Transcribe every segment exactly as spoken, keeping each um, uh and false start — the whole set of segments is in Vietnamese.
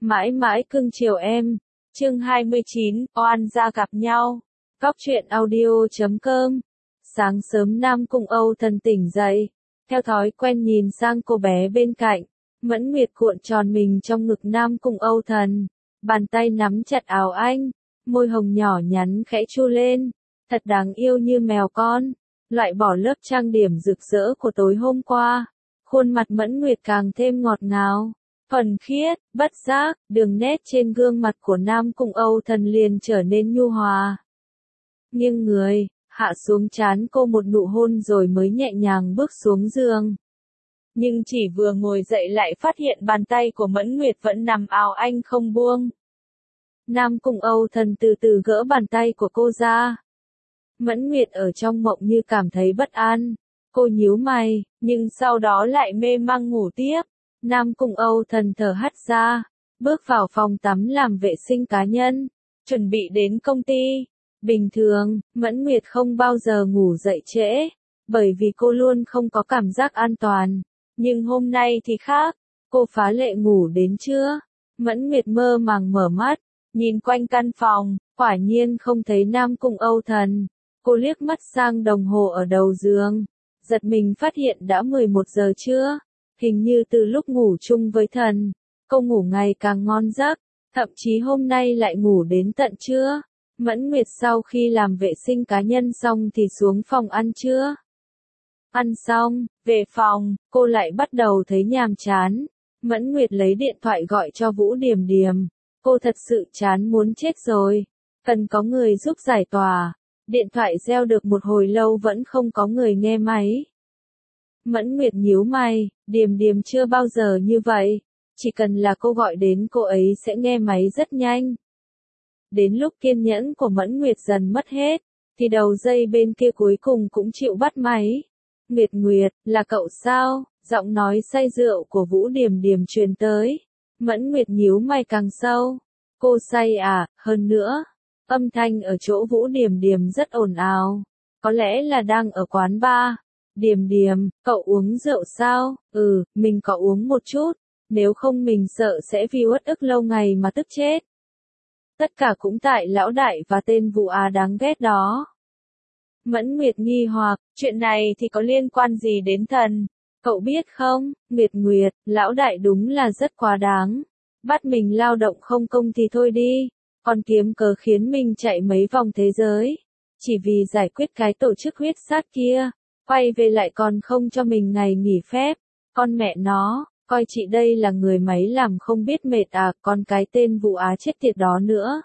Mãi mãi cưng chiều em. Chương hai mươi chín, oan gia gặp nhau. Góc truyện audio chấm com. Sáng sớm Nam Cung Âu Thần tỉnh dậy, theo thói quen nhìn sang cô bé bên cạnh. Mẫn Nguyệt cuộn tròn mình trong ngực Nam Cung Âu Thần, bàn tay nắm chặt áo anh, môi hồng nhỏ nhắn khẽ chu lên, thật đáng yêu như mèo con. Loại bỏ lớp trang điểm rực rỡ của tối hôm qua, khuôn mặt Mẫn Nguyệt càng thêm ngọt ngào, thuần khiết. Bất giác, đường nét trên gương mặt của Nam Cung Âu Thần liền trở nên nhu hòa. Nghiêng người, hạ xuống trán cô một nụ hôn rồi mới nhẹ nhàng bước xuống giường. Nhưng chỉ vừa ngồi dậy lại phát hiện bàn tay của Mẫn Nguyệt vẫn nằm áo anh không buông. Nam Cung Âu Thần từ từ gỡ bàn tay của cô ra. Mẫn Nguyệt ở trong mộng như cảm thấy bất an. Cô nhíu mày, nhưng sau đó lại mê mang ngủ tiếp. Nam Cung Âu Thần thở hắt ra, bước vào phòng tắm làm vệ sinh cá nhân, chuẩn bị đến công ty. Bình thường, Mẫn Nguyệt không bao giờ ngủ dậy trễ, bởi vì cô luôn không có cảm giác an toàn. Nhưng hôm nay thì khác, cô phá lệ ngủ đến trưa. Mẫn Nguyệt mơ màng mở mắt, nhìn quanh căn phòng, quả nhiên không thấy Nam Cung Âu Thần. Cô liếc mắt sang đồng hồ ở đầu giường, giật mình phát hiện đã mười một giờ trưa. Hình như từ lúc ngủ chung với Thần, cô ngủ ngày càng ngon giấc, thậm chí hôm nay lại ngủ đến tận trưa. Mẫn Nguyệt sau khi làm vệ sinh cá nhân xong thì xuống phòng ăn trưa. Ăn xong, về phòng, cô lại bắt đầu thấy nhàm chán. Mẫn Nguyệt lấy điện thoại gọi cho Vũ Điềm Điềm. Cô thật sự chán muốn chết rồi, cần có người giúp giải tỏa. Điện thoại reo được một hồi lâu vẫn không có người nghe máy. Mẫn Nguyệt nhíu mày, Điềm Điềm chưa bao giờ như vậy, chỉ cần là cô gọi đến cô ấy sẽ nghe máy rất nhanh. Đến lúc kiên nhẫn của Mẫn Nguyệt dần mất hết, thì đầu dây bên kia cuối cùng cũng chịu bắt máy. Nguyệt Nguyệt, là cậu sao? Giọng nói say rượu của Vũ Điềm Điềm truyền tới. Mẫn Nguyệt nhíu mày càng sâu. Cô say à? Hơn nữa, âm thanh ở chỗ Vũ Điềm Điềm rất ồn ào. Có lẽ là đang ở quán bar. Điềm Điềm, cậu uống rượu sao? Ừ, mình có uống một chút. Nếu không mình sợ sẽ vì uất ức lâu ngày mà tức chết. Tất cả cũng tại lão đại và tên Vũ Á đáng ghét đó. Mẫn Nguyệt nghi hoặc, chuyện này thì có liên quan gì đến Thần? Cậu biết không, Nguyệt Nguyệt, lão đại đúng là rất quá đáng. Bắt mình lao động không công thì thôi đi, còn kiếm cớ khiến mình chạy mấy vòng thế giới. Chỉ vì giải quyết cái tổ chức huyết sát kia, quay về lại còn không cho mình ngày nghỉ phép. Con mẹ nó, coi chị đây là người máy làm không biết mệt à, còn cái tên Vũ Á chết tiệt đó nữa.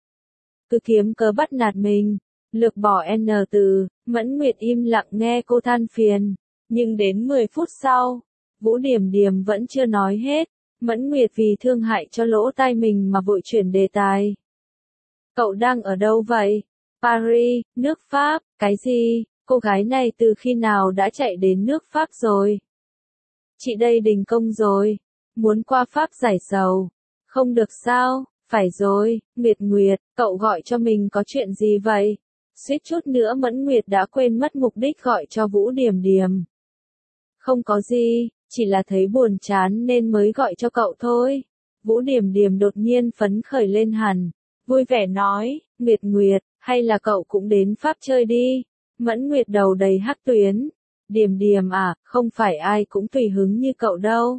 Cứ kiếm cớ bắt nạt mình, lược bỏ N từ. Mẫn Nguyệt im lặng nghe cô than phiền. Nhưng đến mười phút sau, Vũ Điềm Điềm vẫn chưa nói hết. Mẫn Nguyệt vì thương hại cho lỗ tai mình mà vội chuyển đề tài. Cậu đang ở đâu vậy? Paris, nước Pháp, cái gì? Cô gái này từ khi nào đã chạy đến nước Pháp rồi? Chị đây đình công rồi, muốn qua Pháp giải sầu. Không được sao? Phải rồi, Nguyệt Nguyệt, cậu gọi cho mình có chuyện gì vậy? Suýt chút nữa Mẫn Nguyệt đã quên mất mục đích gọi cho Vũ Điềm Điềm. Không có gì, chỉ là thấy buồn chán nên mới gọi cho cậu thôi. Vũ Điềm Điềm đột nhiên phấn khởi lên hẳn, vui vẻ nói, Nguyệt Nguyệt, hay là cậu cũng đến Pháp chơi đi. Mẫn Nguyệt đầu đầy hắc tuyến. Điềm Điềm à, không phải ai cũng tùy hứng như cậu đâu.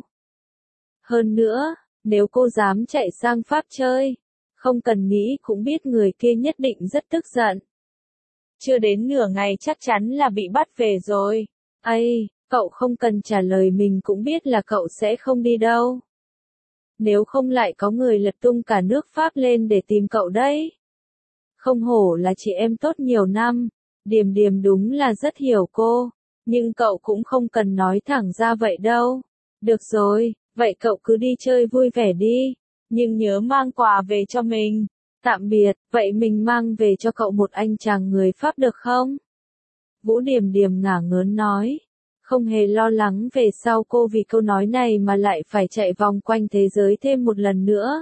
Hơn nữa, nếu cô dám chạy sang Pháp chơi, không cần nghĩ cũng biết người kia nhất định rất tức giận. Chưa đến nửa ngày chắc chắn là bị bắt về rồi. Ây, cậu không cần trả lời mình cũng biết là cậu sẽ không đi đâu. Nếu không lại có người lật tung cả nước Pháp lên để tìm cậu đấy. Không hổ là chị em tốt nhiều năm, Điềm Điềm đúng là rất hiểu cô, nhưng cậu cũng không cần nói thẳng ra vậy đâu. Được rồi, vậy cậu cứ đi chơi vui vẻ đi, nhưng nhớ mang quà về cho mình. Tạm biệt, vậy mình mang về cho cậu một anh chàng người Pháp được không? Vũ Điềm Điềm ngả ngớn nói, không hề lo lắng về sau cô vì câu nói này mà lại phải chạy vòng quanh thế giới thêm một lần nữa.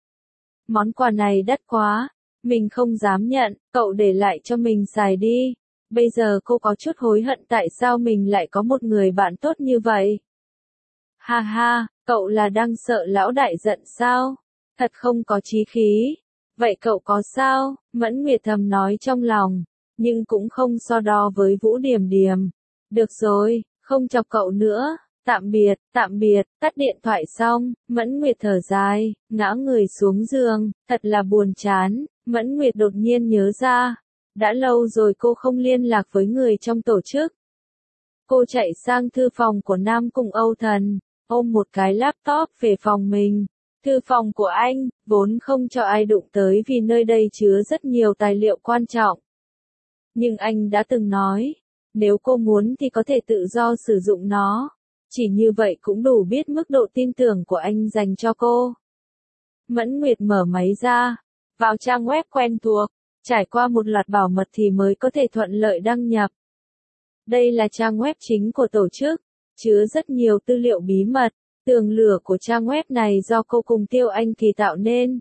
Món quà này đắt quá, mình không dám nhận, cậu để lại cho mình xài đi. Bây giờ cô có chút hối hận tại sao mình lại có một người bạn tốt như vậy. Ha ha, cậu là đang sợ lão đại giận sao? thật không có chí khí. Vậy cậu có sao? Mẫn Nguyệt thầm nói trong lòng, nhưng cũng không so đo với Vũ Điềm Điềm. Được rồi, không chọc cậu nữa. Tạm biệt, tạm biệt, tắt điện thoại xong, Mẫn Nguyệt thở dài, ngã người xuống giường, thật là buồn chán. Mẫn Nguyệt đột nhiên nhớ ra, đã lâu rồi cô không liên lạc với người trong tổ chức. Cô chạy sang thư phòng của Nam Cung Âu Thần, ôm một cái laptop về phòng mình. Thư phòng của anh, vốn không cho ai đụng tới vì nơi đây chứa rất nhiều tài liệu quan trọng. Nhưng anh đã từng nói, nếu cô muốn thì có thể tự do sử dụng nó. Chỉ như vậy cũng đủ biết mức độ tin tưởng của anh dành cho cô. Mẫn Nguyệt mở máy ra, vào trang web quen thuộc, trải qua một loạt bảo mật thì mới có thể thuận lợi đăng nhập. Đây là trang web chính của tổ chức, chứa rất nhiều tư liệu bí mật. Tường lửa của trang web này do cô cùng Tiêu Anh Kỳ tạo nên.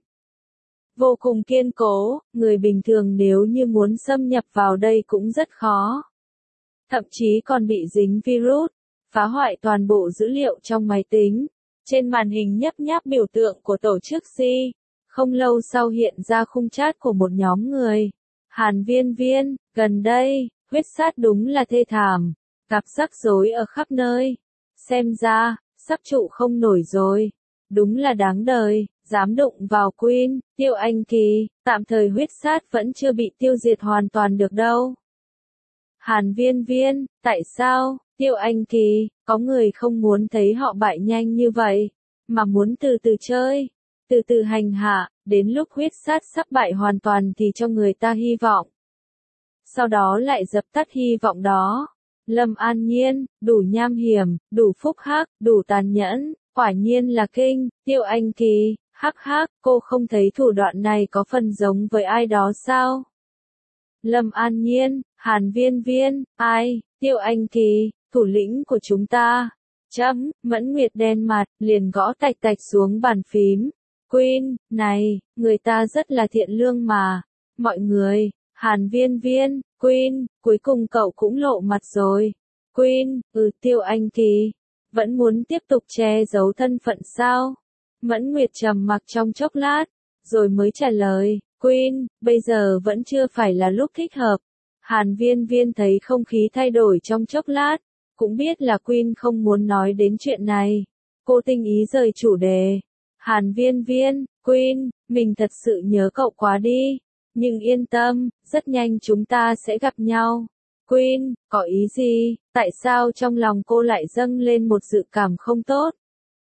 Vô cùng kiên cố, người bình thường nếu như muốn xâm nhập vào đây cũng rất khó. Thậm chí còn bị dính virus, phá hoại toàn bộ dữ liệu trong máy tính. Trên màn hình nhấp nháp biểu tượng của tổ chức Si. Không lâu sau hiện ra khung chat của một nhóm người. Hàn Viên Viên, gần đây, huyết sát đúng là thê thảm. Gặp rắc rối ở khắp nơi. Xem ra, sắp trụ không nổi rồi. Đúng là đáng đời, dám đụng vào Queen, Tiêu Anh Kỳ, tạm thời huyết sát vẫn chưa bị tiêu diệt hoàn toàn được đâu. Hàn Viên Viên, tại sao, Tiêu Anh Kỳ, có người không muốn thấy họ bại nhanh như vậy, mà muốn từ từ chơi, từ từ hành hạ, đến lúc huyết sát sắp bại hoàn toàn thì cho người ta hy vọng. Sau đó lại dập tắt hy vọng đó. Lâm An Nhiên, đủ nham hiểm, đủ phúc hắc, đủ tàn nhẫn, quả nhiên là kinh. Tiêu Anh Kỳ, hắc hắc, cô không thấy thủ đoạn này có phần giống với ai đó sao? Lâm An Nhiên, Hàn Viên Viên, ai? Tiêu Anh Kỳ, thủ lĩnh của chúng ta. Chấm, Mẫn Nguyệt đen mặt, liền gõ tạch tạch xuống bàn phím. Queen, này, người ta rất là thiện lương mà. Mọi người, Hàn Viên Viên, Queen, cuối cùng cậu cũng lộ mặt rồi. Queen, ừ Tiêu Anh Kỳ, vẫn muốn tiếp tục che giấu thân phận sao? Mẫn Nguyệt trầm mặc trong chốc lát, rồi mới trả lời, Queen, bây giờ vẫn chưa phải là lúc thích hợp. Hàn Viên Viên thấy không khí thay đổi trong chốc lát, cũng biết là Queen không muốn nói đến chuyện này. Cô tinh ý rời chủ đề. Hàn Viên Viên, Queen, mình thật sự nhớ cậu quá đi. Nhưng yên tâm, rất nhanh chúng ta sẽ gặp nhau. Queen, có ý gì? Tại sao trong lòng cô lại dâng lên một dự cảm không tốt?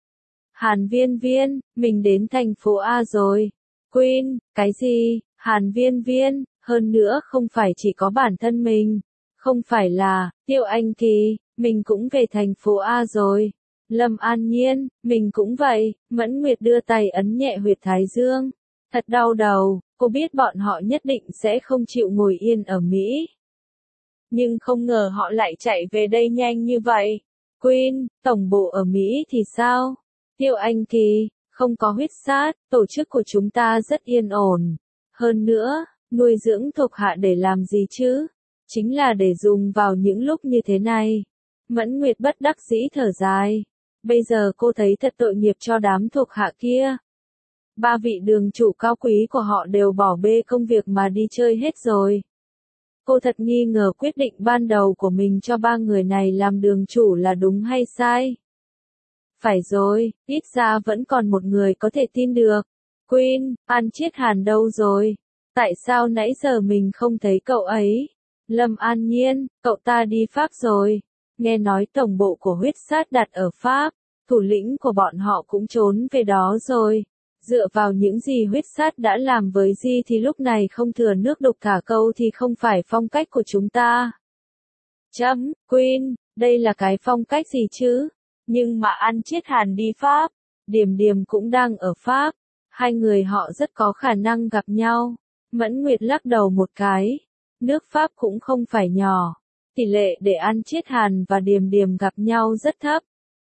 Hàn Viên Viên, mình đến thành phố A rồi. Queen, cái gì? Hàn Viên Viên, hơn nữa không phải chỉ có bản thân mình. Không phải là, Tiêu Anh Kỳ, mình cũng về thành phố A rồi. Lâm An Nhiên, mình cũng vậy. Mẫn Nguyệt đưa tay ấn nhẹ huyệt thái dương. Thật đau đầu, cô biết bọn họ nhất định sẽ không chịu ngồi yên ở Mỹ. Nhưng không ngờ họ lại chạy về đây nhanh như vậy. Queen, tổng bộ ở Mỹ thì sao? Tiêu Anh Kỳ, không có huyết sát, tổ chức của chúng ta rất yên ổn. Hơn nữa, nuôi dưỡng thuộc hạ để làm gì chứ? Chính là để dùng vào những lúc như thế này. Mẫn Nguyệt bất đắc dĩ thở dài. Bây giờ cô thấy thật tội nghiệp cho đám thuộc hạ kia. Ba vị đường chủ cao quý của họ đều bỏ bê công việc mà đi chơi hết rồi. Cô thật nghi ngờ quyết định ban đầu của mình cho ba người này làm đường chủ là đúng hay sai. Phải rồi, ít ra vẫn còn một người có thể tin được. Queen, An Chiết Hàn đâu rồi? Tại sao nãy giờ mình không thấy cậu ấy? Lâm An Nhiên, cậu ta đi Pháp rồi. Nghe nói tổng bộ của huyết sát đặt ở Pháp, thủ lĩnh của bọn họ cũng trốn về đó rồi. Dựa vào những gì huyết sát đã làm với Di thì lúc này không thừa nước đục thả câu thì không phải phong cách của chúng ta. Chấm, Queen, đây là cái phong cách gì chứ? Nhưng mà An Chiết Hàn đi Pháp, Điềm Điềm cũng đang ở Pháp, hai người họ rất có khả năng gặp nhau. Mẫn Nguyệt lắc đầu một cái, nước Pháp cũng không phải nhỏ, tỷ lệ để An Chiết Hàn và Điềm Điềm gặp nhau rất thấp.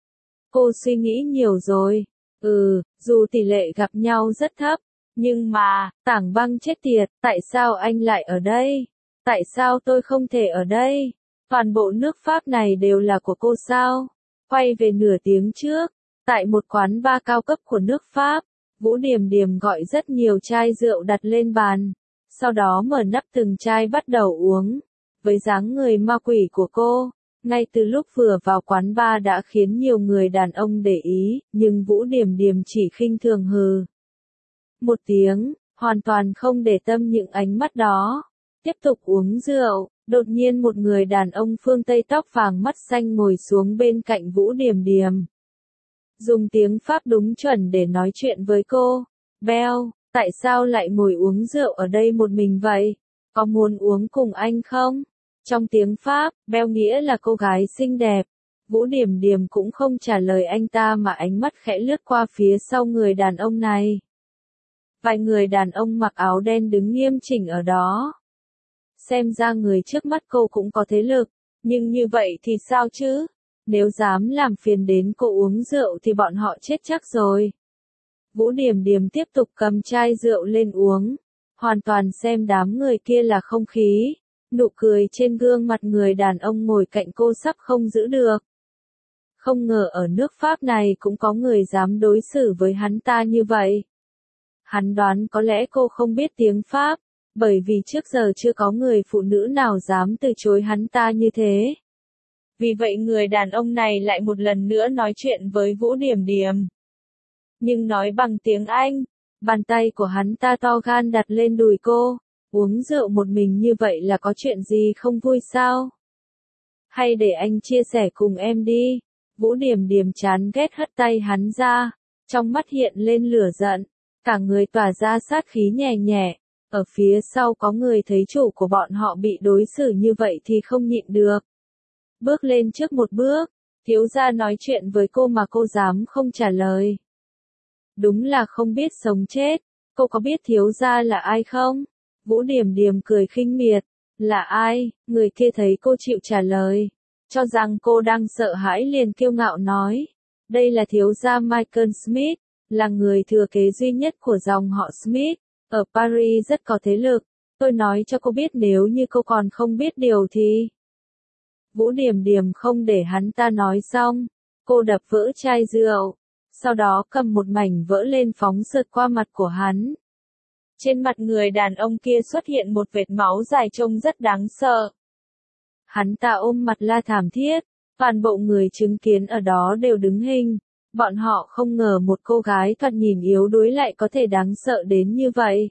Cô suy nghĩ nhiều rồi. Ừ, dù tỷ lệ gặp nhau rất thấp, nhưng mà, Tảng Băng chết tiệt, tại sao anh lại ở đây? Tại sao tôi không thể ở đây? Toàn bộ nước Pháp này đều là của cô sao? Quay về nửa tiếng trước, tại một quán bar cao cấp của nước Pháp, Vũ Điềm Điềm gọi rất nhiều chai rượu đặt lên bàn, sau đó mở nắp từng chai bắt đầu uống. Với dáng người ma quỷ của cô, ngay từ lúc vừa vào quán bar đã khiến nhiều người đàn ông để ý, nhưng Vũ Điềm Điềm chỉ khinh thường hừ một tiếng, hoàn toàn không để tâm những ánh mắt đó. Tiếp tục uống rượu, đột nhiên một người đàn ông phương Tây tóc vàng mắt xanh ngồi xuống bên cạnh Vũ Điềm Điềm. Dùng tiếng Pháp đúng chuẩn để nói chuyện với cô. Belle, tại sao lại ngồi uống rượu ở đây một mình vậy? Có muốn uống cùng anh không? Trong tiếng Pháp, Belle nghĩa là cô gái xinh đẹp. Vũ Điềm Điềm cũng không trả lời anh ta mà ánh mắt khẽ lướt qua phía sau người đàn ông này. Vài người đàn ông mặc áo đen đứng nghiêm chỉnh ở đó. Xem ra người trước mắt cô cũng có thế lực, nhưng như vậy thì sao chứ? Nếu dám làm phiền đến cô uống rượu thì bọn họ chết chắc rồi. Vũ Điềm Điềm tiếp tục cầm chai rượu lên uống, hoàn toàn xem đám người kia là không khí. Nụ cười trên gương mặt người đàn ông ngồi cạnh cô sắp không giữ được. Không ngờ ở nước Pháp này cũng có người dám đối xử với hắn ta như vậy. Hắn đoán có lẽ cô không biết tiếng Pháp, bởi vì trước giờ chưa có người phụ nữ nào dám từ chối hắn ta như thế. Vì vậy người đàn ông này lại một lần nữa nói chuyện với Vũ Điềm Điềm. Nhưng nói bằng tiếng Anh, bàn tay của hắn ta to gan đặt lên đùi cô. Uống rượu một mình như vậy là có chuyện gì không vui sao? Hay để anh chia sẻ cùng em đi. Vũ Điềm Điềm chán ghét hất tay hắn ra, trong mắt hiện lên lửa giận, cả người tỏa ra sát khí nhẹ nhẹ. Ở phía sau có người thấy chủ của bọn họ bị đối xử như vậy thì không nhịn được. Bước lên trước một bước, thiếu gia nói chuyện với cô mà cô dám không trả lời. Đúng là không biết sống chết, cô có biết thiếu gia là ai không? Vũ Điềm Điềm cười khinh miệt, là ai? Người kia thấy cô chịu trả lời, cho rằng cô đang sợ hãi liền kiêu ngạo nói, đây là thiếu gia Michael Smith, là người thừa kế duy nhất của dòng họ Smith, ở Paris rất có thế lực, tôi nói cho cô biết nếu như cô còn không biết điều thì... Vũ Điềm Điềm không để hắn ta nói xong, cô đập vỡ chai rượu, sau đó cầm một mảnh vỡ lên phóng sượt qua mặt của hắn. Trên mặt người đàn ông kia xuất hiện một vệt máu dài trông rất đáng sợ. Hắn ta ôm mặt la thảm thiết, toàn bộ người chứng kiến ở đó đều đứng hình. Bọn họ không ngờ một cô gái thoạt nhìn yếu đuối lại có thể đáng sợ đến như vậy.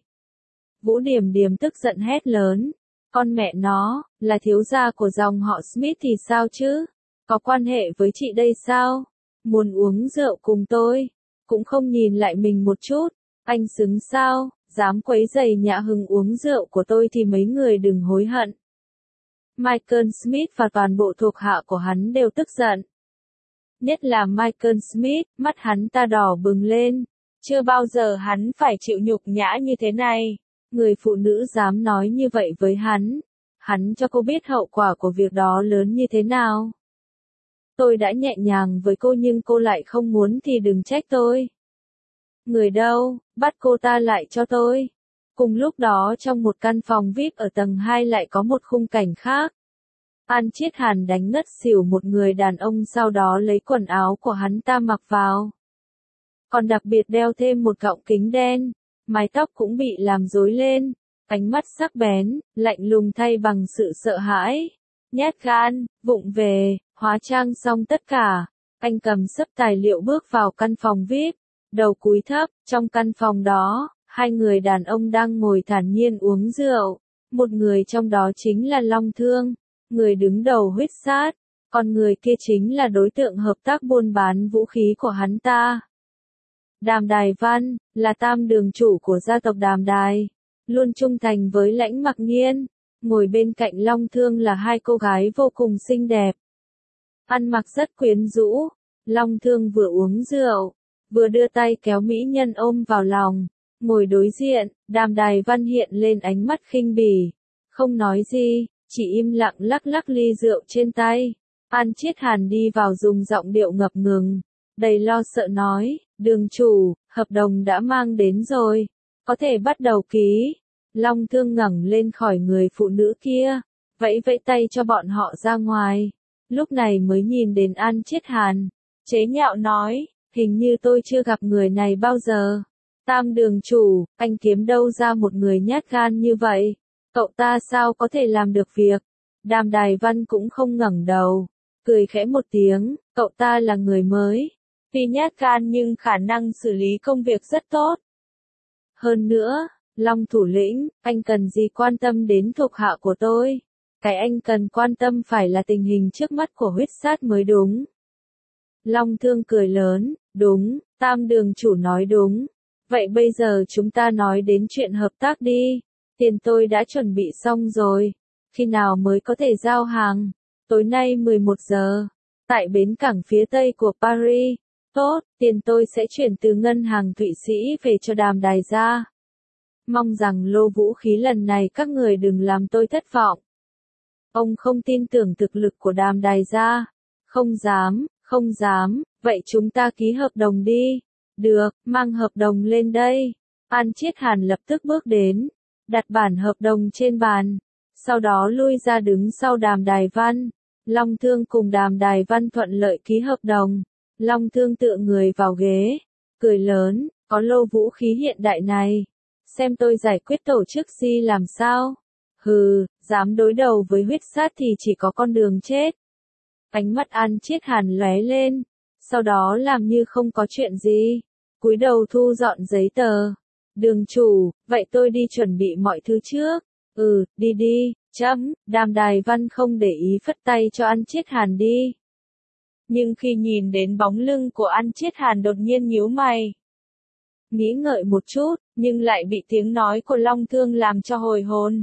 Vũ Điềm Điềm tức giận hét lớn. Con mẹ nó, là thiếu gia của dòng họ Smith thì sao chứ? Có quan hệ với chị đây sao? Muốn uống rượu cùng tôi? Cũng không nhìn lại mình một chút. Anh xứng sao? Dám quấy rầy nhã hứng uống rượu của tôi thì mấy người đừng hối hận. Michael Smith và toàn bộ thuộc hạ của hắn đều tức giận. Nhất là Michael Smith, mắt hắn ta đỏ bừng lên. Chưa bao giờ hắn phải chịu nhục nhã như thế này. Người phụ nữ dám nói như vậy với hắn. Hắn cho cô biết hậu quả của việc đó lớn như thế nào. Tôi đã nhẹ nhàng với cô nhưng cô lại không muốn thì đừng trách tôi. Người đâu, bắt cô ta lại cho tôi. Cùng lúc đó trong một căn phòng vi ai pi ở tầng hai lại có một khung cảnh khác. An Chiết Hàn đánh ngất xỉu một người đàn ông sau đó lấy quần áo của hắn ta mặc vào. Còn đặc biệt đeo thêm một gọng kính đen, mái tóc cũng bị làm rối lên, ánh mắt sắc bén, lạnh lùng thay bằng sự sợ hãi. Nhát gan, vụng về, hóa trang xong tất cả, anh cầm xấp tài liệu bước vào căn phòng vi ai pi, đầu cúi thấp, trong căn phòng đó, hai người đàn ông đang ngồi thản nhiên uống rượu, một người trong đó chính là Long Thương, người đứng đầu huyết sát, còn người kia chính là đối tượng hợp tác buôn bán vũ khí của hắn ta. Đàm Đài Văn, là tam đường chủ của gia tộc Đàm Đài, luôn trung thành với Lãnh Mặc Nhiên, ngồi bên cạnh Long Thương là hai cô gái vô cùng xinh đẹp. Ăn mặc rất quyến rũ, Long Thương vừa uống rượu, vừa đưa tay kéo mỹ nhân ôm vào lòng, ngồi đối diện, Đàm Đài Văn hiện lên ánh mắt khinh bỉ, không nói gì, chỉ im lặng lắc lắc ly rượu trên tay. An Chiết Hàn đi vào dùng giọng điệu ngập ngừng, đầy lo sợ nói, đường chủ, hợp đồng đã mang đến rồi, có thể bắt đầu ký. Long Thương ngẩng lên khỏi người phụ nữ kia, vẫy vẫy tay cho bọn họ ra ngoài, lúc này mới nhìn đến An Chiết Hàn, chế nhạo nói, hình như tôi chưa gặp người này bao giờ. Tam đường chủ, anh kiếm đâu ra một người nhát gan như vậy? Cậu ta sao có thể làm được việc? Đàm Đài Văn cũng không ngẩng đầu, cười khẽ một tiếng, cậu ta là người mới. Tuy nhát gan nhưng khả năng xử lý công việc rất tốt. Hơn nữa, Long thủ lĩnh, anh cần gì quan tâm đến thuộc hạ của tôi? Cái anh cần quan tâm phải là tình hình trước mắt của huyết sát mới đúng. Long Thương cười lớn, đúng, Tam đường chủ nói đúng. Vậy bây giờ chúng ta nói đến chuyện hợp tác đi. Tiền tôi đã chuẩn bị xong rồi. Khi nào mới có thể giao hàng? Tối nay mười một giờ. Tại bến cảng phía tây của Paris. Tốt, tiền tôi sẽ chuyển từ ngân hàng Thụy Sĩ về cho Đàm Đài gia. Mong rằng lô vũ khí lần này các người đừng làm tôi thất vọng. Ông không tin tưởng thực lực của Đàm Đài gia. Không dám, không dám, vậy chúng ta ký hợp đồng đi. Được, mang hợp đồng lên đây. An Chiết Hàn lập tức bước đến, đặt bản hợp đồng trên bàn, sau đó lui ra đứng sau Đàm Đài Văn. Long Thương cùng Đàm Đài Văn thuận lợi ký hợp đồng. Long Thương tựa người vào ghế, cười lớn, có lô vũ khí hiện đại này. Xem tôi giải quyết tổ chức si làm sao. Hừ, dám đối đầu với huyết sát thì chỉ có con đường chết. Ánh mắt An Chiết Hàn lóe lên, sau đó làm như không có chuyện gì, cúi đầu thu dọn giấy tờ. Đường chủ, vậy tôi đi chuẩn bị mọi thứ trước. Ừ, đi đi, chấm. Đàm Đài Văn không để ý phất tay cho An Chiết Hàn đi. Nhưng khi nhìn đến bóng lưng của An Chiết Hàn đột nhiên nhíu mày. Nghĩ ngợi một chút, nhưng lại bị tiếng nói của Long Thương làm cho hồi hồn.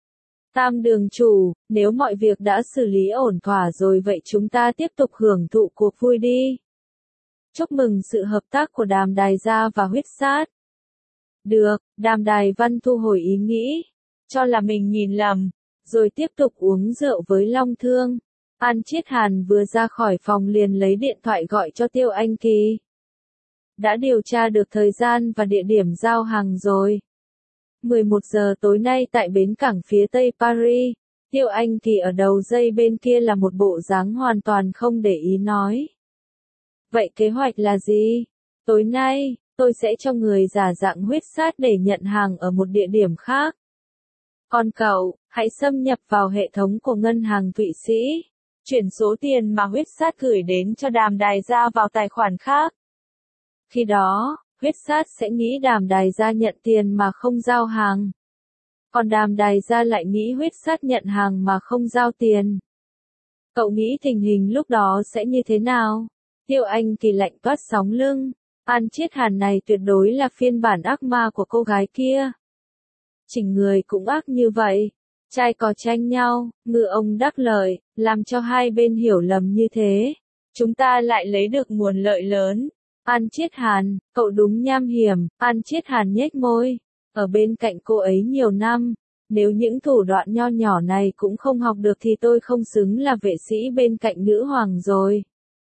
Tam đường chủ, nếu mọi việc đã xử lý ổn thỏa rồi vậy chúng ta tiếp tục hưởng thụ cuộc vui đi. Chúc mừng sự hợp tác của Đàm Đài gia và huyết sát. Được, Đàm Đài Văn thu hồi ý nghĩ, cho là mình nhìn lầm, rồi tiếp tục uống rượu với Long Thương. An Chiết Hàn vừa ra khỏi phòng liền lấy điện thoại gọi cho Tiêu Anh Kỳ. Đã điều tra được thời gian và địa điểm giao hàng rồi. mười một giờ tối nay tại bến cảng phía tây Paris. Tiêu Anh Kỳ ở đầu dây bên kia là một bộ dáng hoàn toàn không để ý nói. Vậy kế hoạch là gì? Tối nay, tôi sẽ cho người giả dạng huyết sát để nhận hàng ở một địa điểm khác. Còn cậu, hãy xâm nhập vào hệ thống của ngân hàng Thụy Sĩ. Chuyển số tiền mà huyết sát gửi đến cho Đàm Đài gia vào tài khoản khác. Khi đó, huyết sát sẽ nghĩ Đàm Đài gia nhận tiền mà không giao hàng. Còn Đàm Đài gia lại nghĩ huyết sát nhận hàng mà không giao tiền. Cậu nghĩ tình hình lúc đó sẽ như thế nào? Tiêu Anh Kỳ lạnh toát sóng lưng. An Chiết Hàn này tuyệt đối là phiên bản ác ma của cô gái kia. Chỉnh người cũng ác như vậy. Trai cò tranh nhau, ngư ông đắc lợi, làm cho hai bên hiểu lầm như thế. Chúng ta lại lấy được nguồn lợi lớn. An Chiết Hàn, cậu đúng nham hiểm. An Chiết Hàn nhếch môi. Ở bên cạnh cô ấy nhiều năm. Nếu những thủ đoạn nho nhỏ này cũng không học được thì tôi không xứng là vệ sĩ bên cạnh nữ hoàng rồi.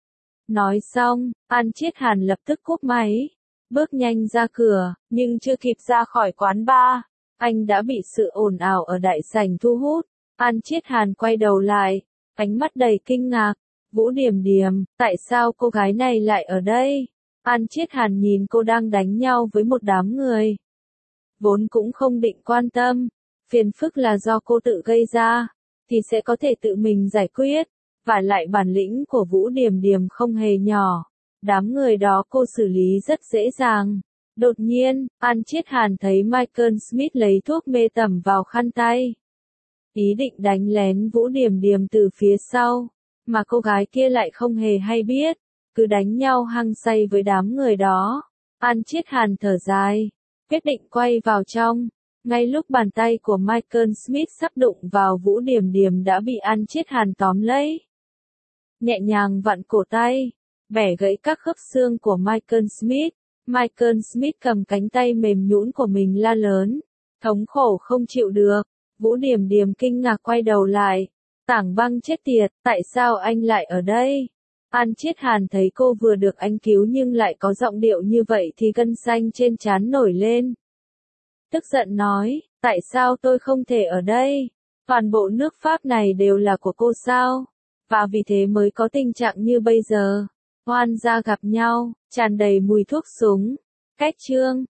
Nói xong, An Chiết Hàn lập tức cúp máy. Bước nhanh ra cửa, nhưng chưa kịp ra khỏi quán bar. Anh đã bị sự ồn ào ở đại sảnh thu hút. An Chiết Hàn quay đầu lại, ánh mắt đầy kinh ngạc. Vũ Điềm Điềm, tại sao cô gái này lại ở đây? An Chiết Hàn nhìn cô đang đánh nhau với một đám người. Vốn cũng không định quan tâm, phiền phức là do cô tự gây ra, thì sẽ có thể tự mình giải quyết. Và lại bản lĩnh của Vũ Điềm Điềm không hề nhỏ. Đám người đó cô xử lý rất dễ dàng. Đột nhiên, An Chiết Hàn thấy Michael Smith lấy thuốc mê tẩm vào khăn tay. Ý định đánh lén Vũ Điềm Điềm từ phía sau, mà cô gái kia lại không hề hay biết, cứ đánh nhau hăng say với đám người đó. An Chiết Hàn thở dài, quyết định quay vào trong. Ngay lúc bàn tay của Michael Smith sắp đụng vào Vũ Điềm Điềm đã bị An Chiết Hàn tóm lấy. Nhẹ nhàng vặn cổ tay, bẻ gãy các khớp xương của Michael Smith. Michael Smith cầm cánh tay mềm nhũn của mình la lớn, thống khổ không chịu được. Vũ Điềm Điềm kinh ngạc quay đầu lại. Tảng Băng chết tiệt, tại sao anh lại ở đây? An Chiết Hàn thấy cô vừa được anh cứu nhưng lại có giọng điệu như vậy thì gân xanh trên trán nổi lên. Tức giận nói, tại sao tôi không thể ở đây? Toàn bộ nước Pháp này đều là của cô sao? Và vì thế mới có tình trạng như bây giờ. Oan gia gặp nhau, tràn đầy mùi thuốc súng. Cách chương